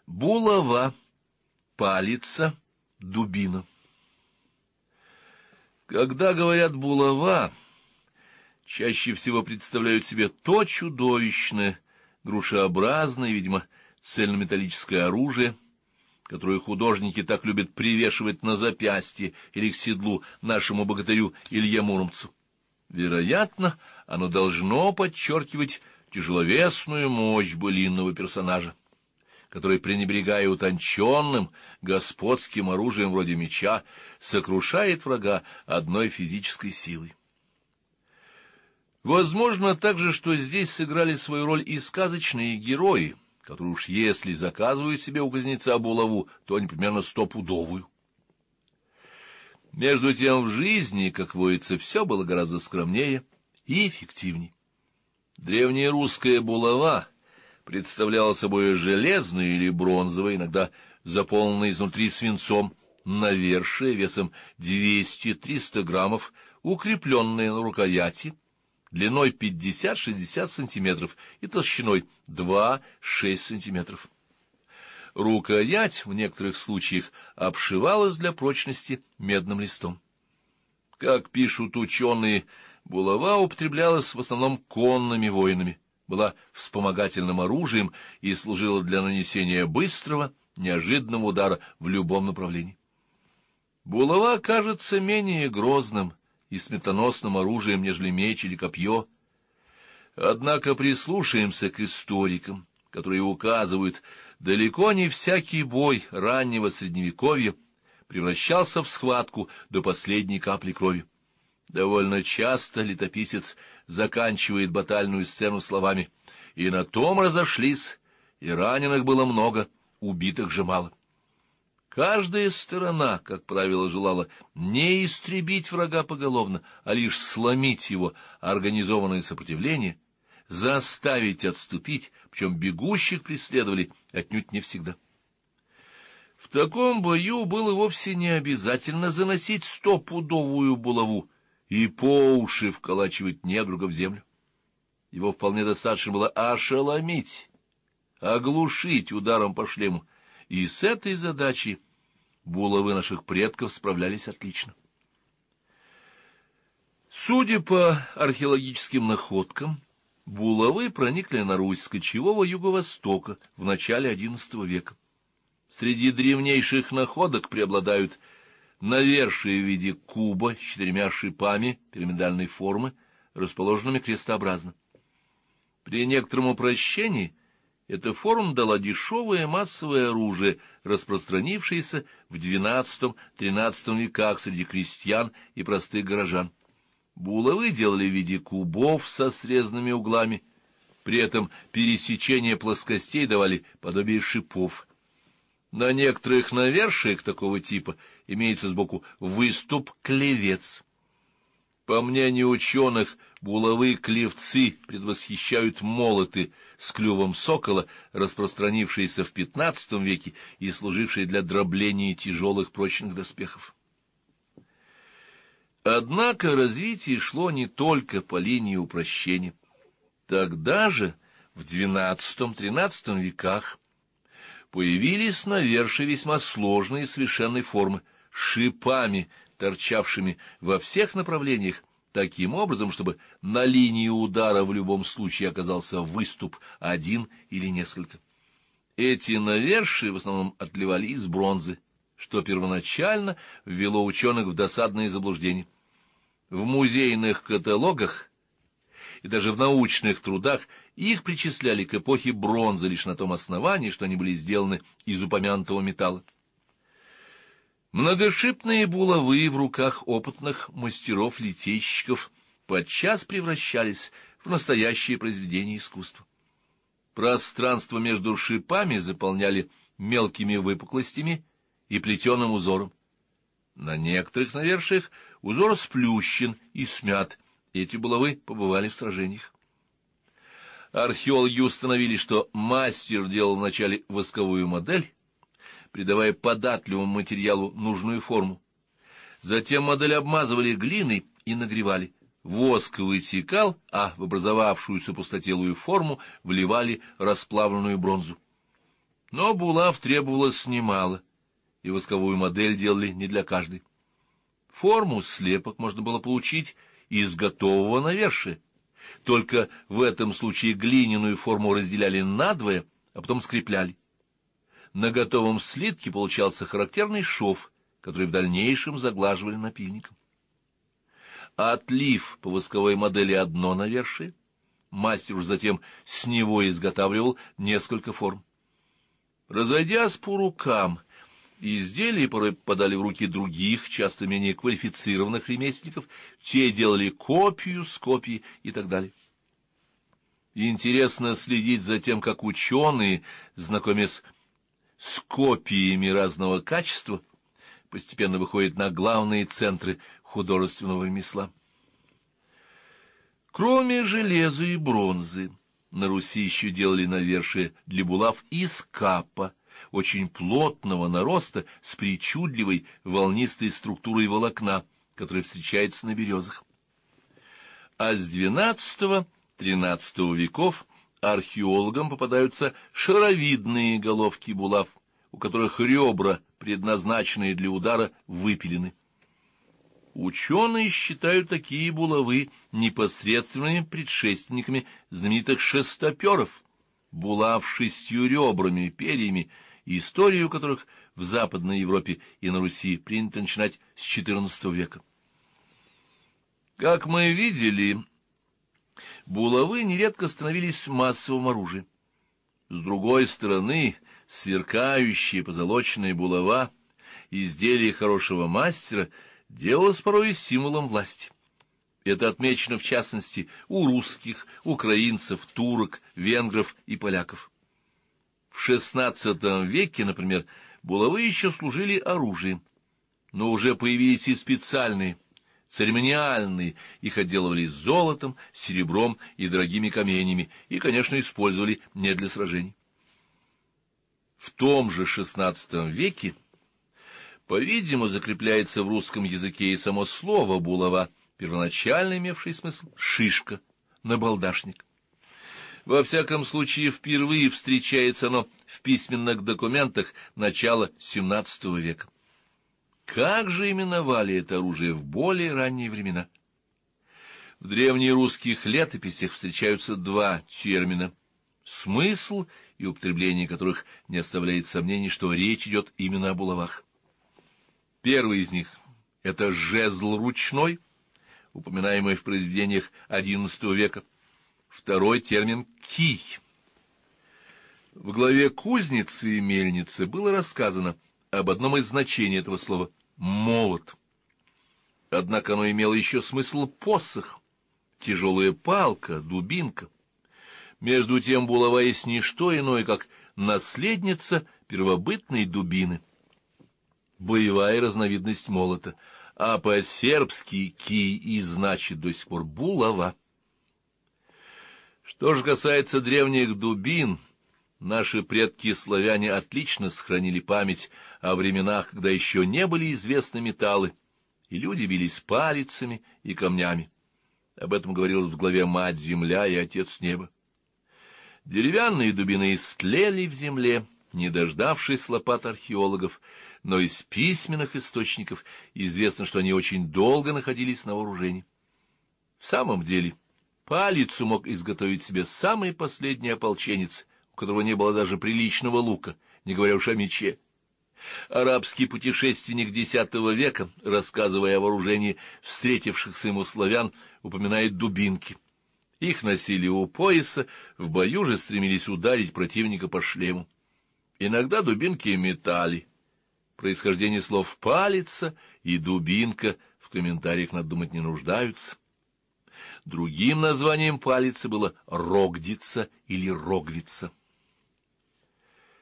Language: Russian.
Булава, палица, дубина. Когда говорят «булава», чаще всего представляют себе то чудовищное, грушеобразное, видимо, цельнометаллическое оружие, которое художники так любят привешивать на запястье или к седлу нашему богатырю Илье Муромцу. Вероятно, оно должно подчеркивать тяжеловесную мощь былинного персонажа, который, пренебрегая утонченным господским оружием вроде меча, сокрушает врага одной физической силой. Возможно также, что здесь сыграли свою роль и сказочные герои, которые уж если заказывают себе у кузнеца булаву, то непременно стопудовую. Между тем в жизни, как водится, все было гораздо скромнее и эффективнее. Древняя русская булава представляла собой железное или бронзовое, иногда заполненное изнутри свинцом, навершие весом 200-300 граммов, укрепленное на рукояти, длиной 50-60 сантиметров и толщиной 2-6 сантиметров. Рукоять в некоторых случаях обшивалась для прочности медным листом. Как пишут ученые, булава употреблялась в основном конными воинами, была вспомогательным оружием и служила для нанесения быстрого, неожиданного удара в любом направлении. Булава кажется менее грозным и смертоносным оружием, нежели меч или копье. Однако прислушаемся к историкам, которые указывают, далеко не всякий бой раннего Средневековья превращался в схватку до последней капли крови. Довольно часто летописец заканчивает батальную сцену словами: «И на том разошлись, и раненых было много, убитых же мало». Каждая сторона, как правило, желала не истребить врага поголовно, а лишь сломить его организованное сопротивление, заставить отступить, причем бегущих преследовали отнюдь не всегда. В таком бою было вовсе не обязательно заносить стопудовую булаву и по уши вколачивать недруга в землю. Его вполне достаточно было ошеломить, оглушить ударом по шлему, и с этой задачей булавы наших предков справлялись отлично. Судя по археологическим находкам, булавы проникли на Русь с кочевого юго-востока в начале XI века. Среди древнейших находок преобладают навершие в виде куба с 4 шипами пирамидальной формы, расположенными крестообразно. При некотором упрощении эта форма дала дешевое массовое оружие, распространившееся в XII-XIII веках среди крестьян и простых горожан. Булавы делали в виде кубов со срезанными углами, при этом пересечение плоскостей давали подобие шипов. На некоторых навершиях такого типа имеется сбоку выступ-клевец. По мнению ученых, булавы-клевцы предвосхищают молоты с клювом сокола, распространившиеся в XV веке и служившие для дробления тяжелых прочных доспехов. Однако развитие шло не только по линии упрощения. Тогда же, в XII-XIII веках, появились навершия весьма сложной и совершенной формы, с шипами, торчавшими во всех направлениях, таким образом, чтобы на линии удара в любом случае оказался выступ один или несколько. Эти навершия в основном отливали из бронзы, что первоначально ввело ученых в досадное заблуждение. В музейных каталогах и даже в научных трудах их причисляли к эпохе бронзы лишь на том основании, что они были сделаны из упомянутого металла. Многошипные булавы в руках опытных мастеров-литейщиков подчас превращались в настоящее произведение искусства. Пространство между шипами заполняли мелкими выпуклостями и плетеным узором. На некоторых навершиях узор сплющен и смят, эти булавы побывали в сражениях. Археологи установили, что мастер делал вначале восковую модель, придавая податливому материалу нужную форму. Затем модель обмазывали глиной и нагревали. Воск вытекал, а в образовавшуюся пустотелую форму вливали расплавленную бронзу. Но булав требовалось немало, и восковую модель делали не для каждой. Форму слепок можно было получить из готового навершия. Только в этом случае глиняную форму разделяли надвое, а потом скрепляли. На готовом слитке получался характерный шов, который в дальнейшем заглаживали напильником. Отлив по восковой модели одно навершие, мастер уже затем с него изготавливал несколько форм. Разойдясь по рукам, изделия порой попадали в руки других, часто менее квалифицированных ремесленников, те делали копию с копией и так далее. Интересно следить за тем, как ученые, знакомясь с копиями разного качества, постепенно выходят на главные центры художественного ремесла. Кроме железа и бронзы, на Руси еще делали навершие для булав из капа, очень плотного нароста с причудливой волнистой структурой волокна, которая встречается на березах. А с XII-XIII веков археологам попадаются шаровидные головки булав, у которых ребра, предназначенные для удара, выпилены. Ученые считают такие булавы непосредственными предшественниками знаменитых шестоперов, булав с 6 ребрами, перьями, историю которых в Западной Европе и на Руси принято начинать с XIV века. Как мы видели, булавы нередко становились массовым оружием. С другой стороны, сверкающая позолоченная булава, изделие хорошего мастера, делалось порой символом власти. Это отмечено в частности у русских, украинцев, турок, венгров и поляков. В XVI веке, например, булавы еще служили оружием, но уже появились и специальные, церемониальные, их отделывали золотом, серебром и дорогими каменями, и, конечно, использовали не для сражений. В том же XVI веке, по-видимому, закрепляется в русском языке и само слово «булава», первоначально имевшее смысл «шишка», «набалдашник». Во всяком случае, впервые встречается оно в письменных документах начала XVII века. Как же именовали это оружие в более ранние времена? В древнерусских летописях встречаются два термина, смысл и употребление которых не оставляет сомнений, что речь идет именно о булавах. Первый из них — это жезл ручной, упоминаемый в произведениях XI века. Второй термин — кий. В главе «Кузницы и мельницы» было рассказано об одном из значений этого слова — молот. Однако оно имело еще смысл посох, тяжелая палка, дубинка. Между тем булава есть не что иное, как наследница первобытной дубины, боевая разновидность молота, а по-сербски кий и значит до сих пор булава. Что же касается древних дубин, наши предки-славяне отлично сохранили память о временах, когда еще не были известны металлы, и люди бились палицами и камнями. Об этом говорилось в главе «Мать-Земля» и «Отец Неба». Деревянные дубины истлели в земле, не дождавшись лопат археологов, но из письменных источников известно, что они очень долго находились на вооружении. В самом деле, палицу мог изготовить себе самый последний ополченец, у которого не было даже приличного лука, не говоря уж о мече. Арабский путешественник X века, рассказывая о вооружении встретившихся ему славян, упоминает дубинки. Их носили у пояса, в бою же стремились ударить противника по шлему. Иногда дубинки метали. Происхождение слов «палица» и «дубинка» в комментариях, надо думать, не нуждаются. Другим названием палицы было «рогдица» или «рогвица».